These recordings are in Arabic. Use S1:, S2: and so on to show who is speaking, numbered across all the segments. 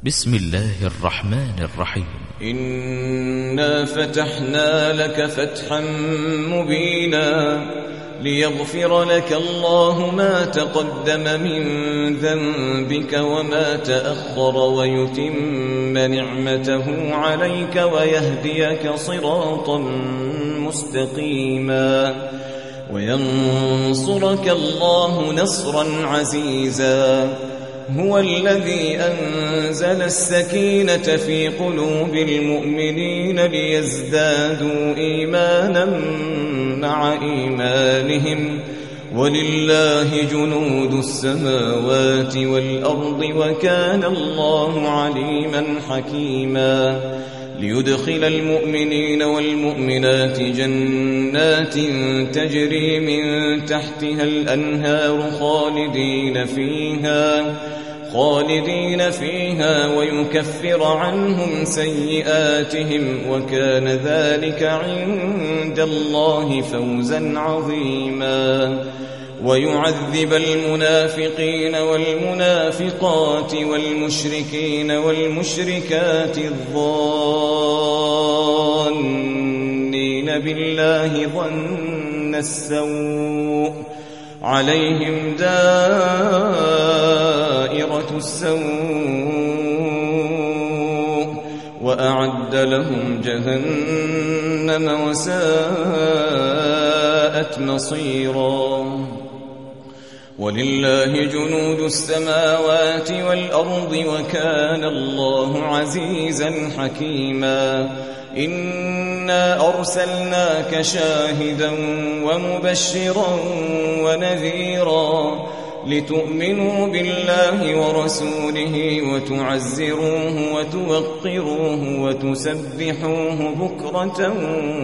S1: بسم الله الرحمن الرحيم.
S2: إنا فتحنا لك فتحا مبينا ليغفر لك الله ما تقدم من ذنبك وما تأخر ويتم نعمته عليك ويهديك صراطا مستقيما وينصرك الله نصرا عزيزا. هو الذي أنزل السكينة في قلوب المؤمنين ليزدادوا إيمانا مع إيمانهم ولله جنود السماوات والأرض وكان الله عليما حكيما. ليدخل المؤمنين والمؤمنات جنات تجري من تحتها الأنهار خالدين فيها ويكفر عنهم سيئاتهم وكان ذلك عند الله فوزا عظيما. ويعذب المنافقين والمنافقات والمشركين والمشركات الظانين بالله ظن السوء عليهم دائرة السوء وأعد لهم جهنم وساءت مصيرا. ولله جنود السماوات والأرض وكان الله عزيزا حكيما. إنا أرسلناك شاهدا ومبشرا ونذيرا لتؤمنوا بالله ورسوله وتعزروه وتوقروه وتسبحوه بكرة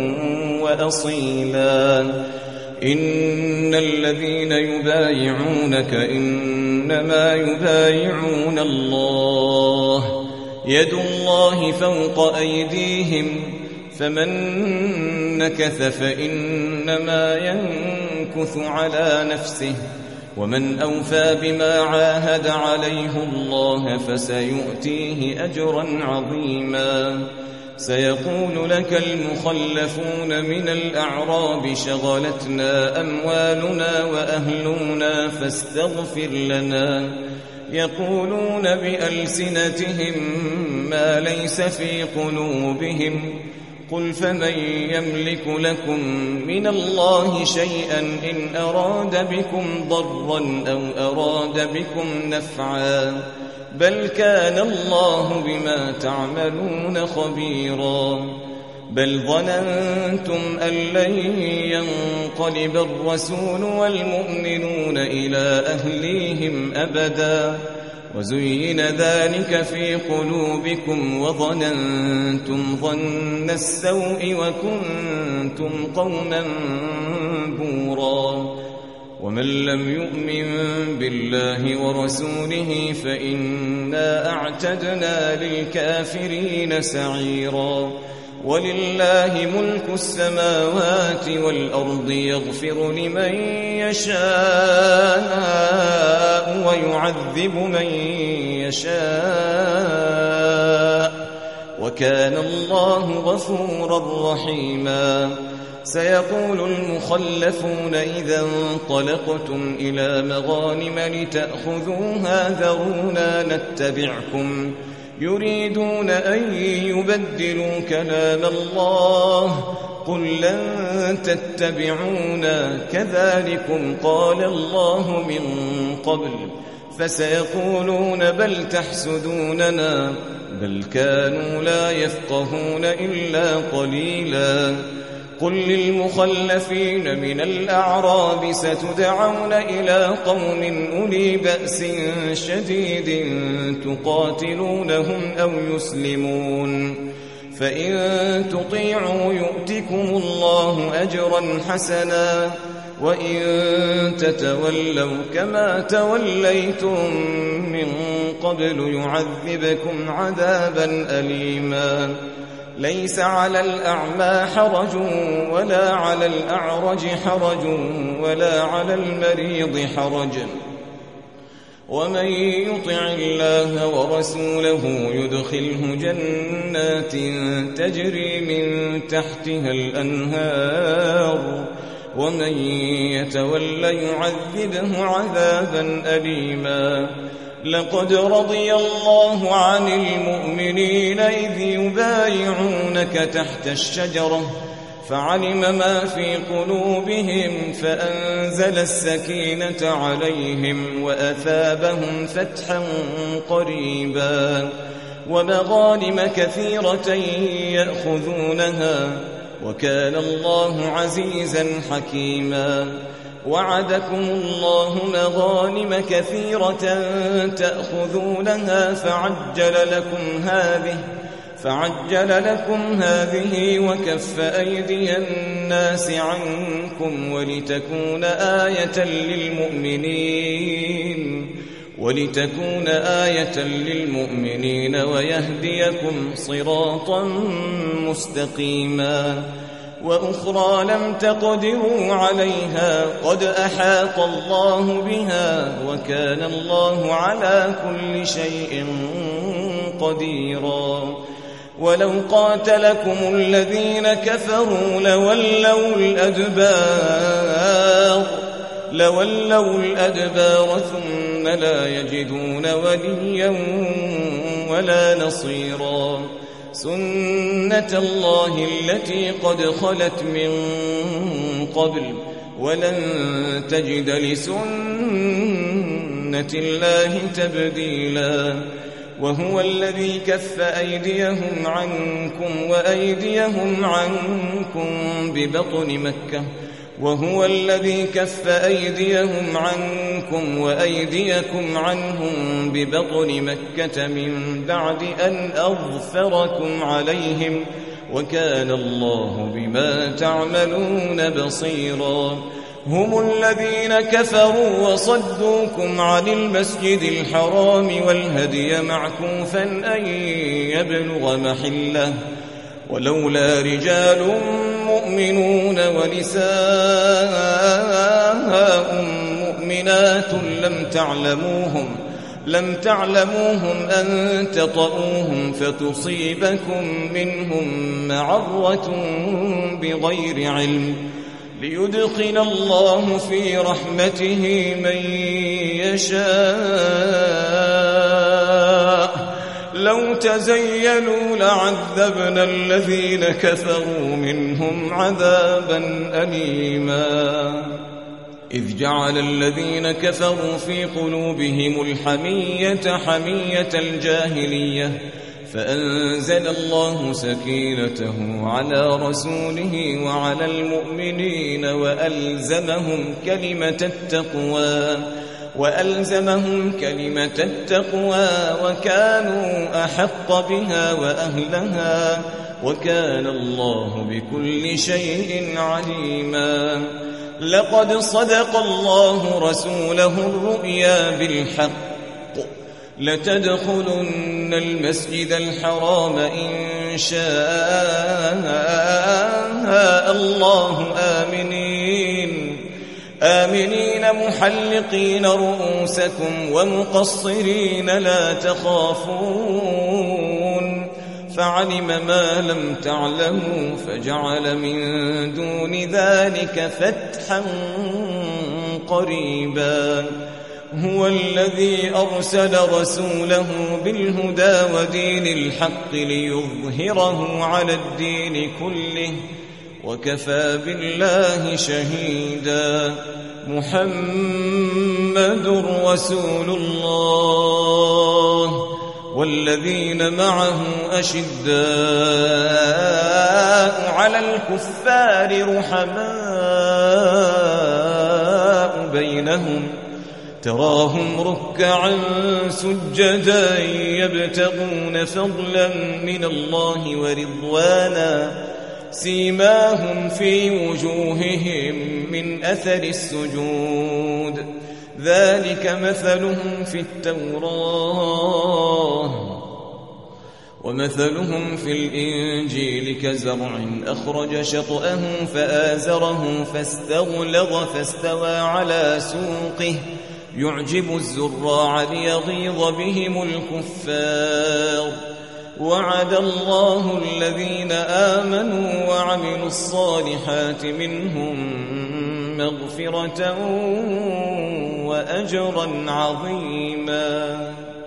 S2: وأصيلا. إن الذين يبايعونك إنما يبايعون الله يد الله فوق أيديهم فمن نكث فإنما ينكث على نفسه ومن أوفى بما عاهد عليه الله فسيؤتيه أجرا عظيما. سيقول لك المخلفون من الأعراب شغلتنا أموالنا وأهلنا فاستغفر لنا يقولون بألسنتهم ما ليس في قلوبهم قل فمن يملك لكم من الله شيئا إن أراد بكم ضرا أو أراد بكم نفعا بل كان الله بما تعملون خبيرا. بل ظننتم أن لن ينقلب الرسول والمؤمنون إلى أهليهم أبدا وزين ذلك في قلوبكم وظننتم ظن السوء وكنتم قوما بورا. ومن لم يؤمن بالله ورسوله فإنا أعتدنا للكافرين سعيرا. ولله ملك السماوات والأرض يغفر لمن يشاء ويعذب من يشاء وكان الله غفورا رحيما. سيقول المخلفون إذا انطلقتم إلى مغانم لتأخذوها ذرونا نتبعكم يريدون أن يبدلوا كلام الله قل لن تتبعونا كذلكم قال الله من قبل فسيقولون بل تحسدوننا بل كانوا لا يفقهون إلا قليلا. قل للمخلفين من الأعراب ستدعون إلى قوم أولي بأس شديد تقاتلونهم أو يسلمون فإن تطيعوا يؤتكم الله أجرا حسنا وإن تتولوا كما توليتم من قبل يعذبكم عذابا أليما. ليس على الأعمى حرج ولا على الأعرج حرج ولا على المريض حرج ومن يطع الله ورسوله يدخله جنات تجري من تحتها الأنهار ومن يتولى يعذبه عذابا أليما. لقد رضي الله عن المؤمنين إذ يبايعونك تحت الشجرة فعلم ما في قلوبهم فأنزل السكينة عليهم وأثابهم فتحا قريبا ومغانم كثيرة يأخذونها وكان الله عزيزا حكيما. وعدكم الله مغانم كثيرة تأخذونها فعجل لكم هذه وكف أيدي الناس عنكم ولتكون آية للمؤمنين ويهديكم صراطا مستقيما. وأخرى لم تقدروا عليها قد أحاط الله بها وكان الله على كل شيء قديرا. ولو قاتلكم الذين كفروا لولوا الأدبار ثم لا يجدون وليا ولا نصيرا. سنة الله التي قد خلت من قبل ولن تجد لسنة الله تبديلا. وهو الذي كف أيديهم عنكم وأيديهم عنكم ببطن مكة من بعد أن أظفركم عليهم وكان الله بما تعملون بصيرا. هم الذين كفروا وصدوكم عن المسجد الحرام والهدي معكوفا أن يبلغ محله ولولا رجال مؤمنون ونساء مؤمنات لم تعلموهم أن تطؤوهم فتصيبكم منهم معرة بغير علم ليدخل الله في رحمته من يشاء. لو تزيلوا لعذبنا الذين كفروا منهم عذابا أليما. إذ جعل الذين كفروا في قلوبهم حمية الجاهلية فأنزل الله سكينته على رسوله وعلى المؤمنين وألزمهم كلمة التقوى وكانوا أحق بها وأهلها وكان الله بكل شيء عليما. لقد صدق الله رسوله الرؤيا بالحق لتدخلن المسجد الحرام إن شاء الله آمنين محلقين رؤوسكم ومقصرين لا تخافون فعلم ما لم تعلموا فجعل من دون ذلك فتحا قريبا. هو الذي أرسل رسوله بالهدى ودين الحق ليظهره على الدين كله وكفى بالله شهيدا. محمد رسول الله والذين معه أشداء على الكفار رحماء بينهم تراهم ركعا سجدا يبتغون فضلا من الله ورضوانا سيماهم في وجوههم من أثر السجود ذلك مثلهم في التوراة ومثلهم في الإنجيل كزرع أخرج شطأه فآزره فاستغلظ فاستوى على سوقه يعجب الزراع ليغيظ بهم الكفار وعد الله الذين آمنوا وعملوا الصالحات منهم مغفرة وأجرا عظيما.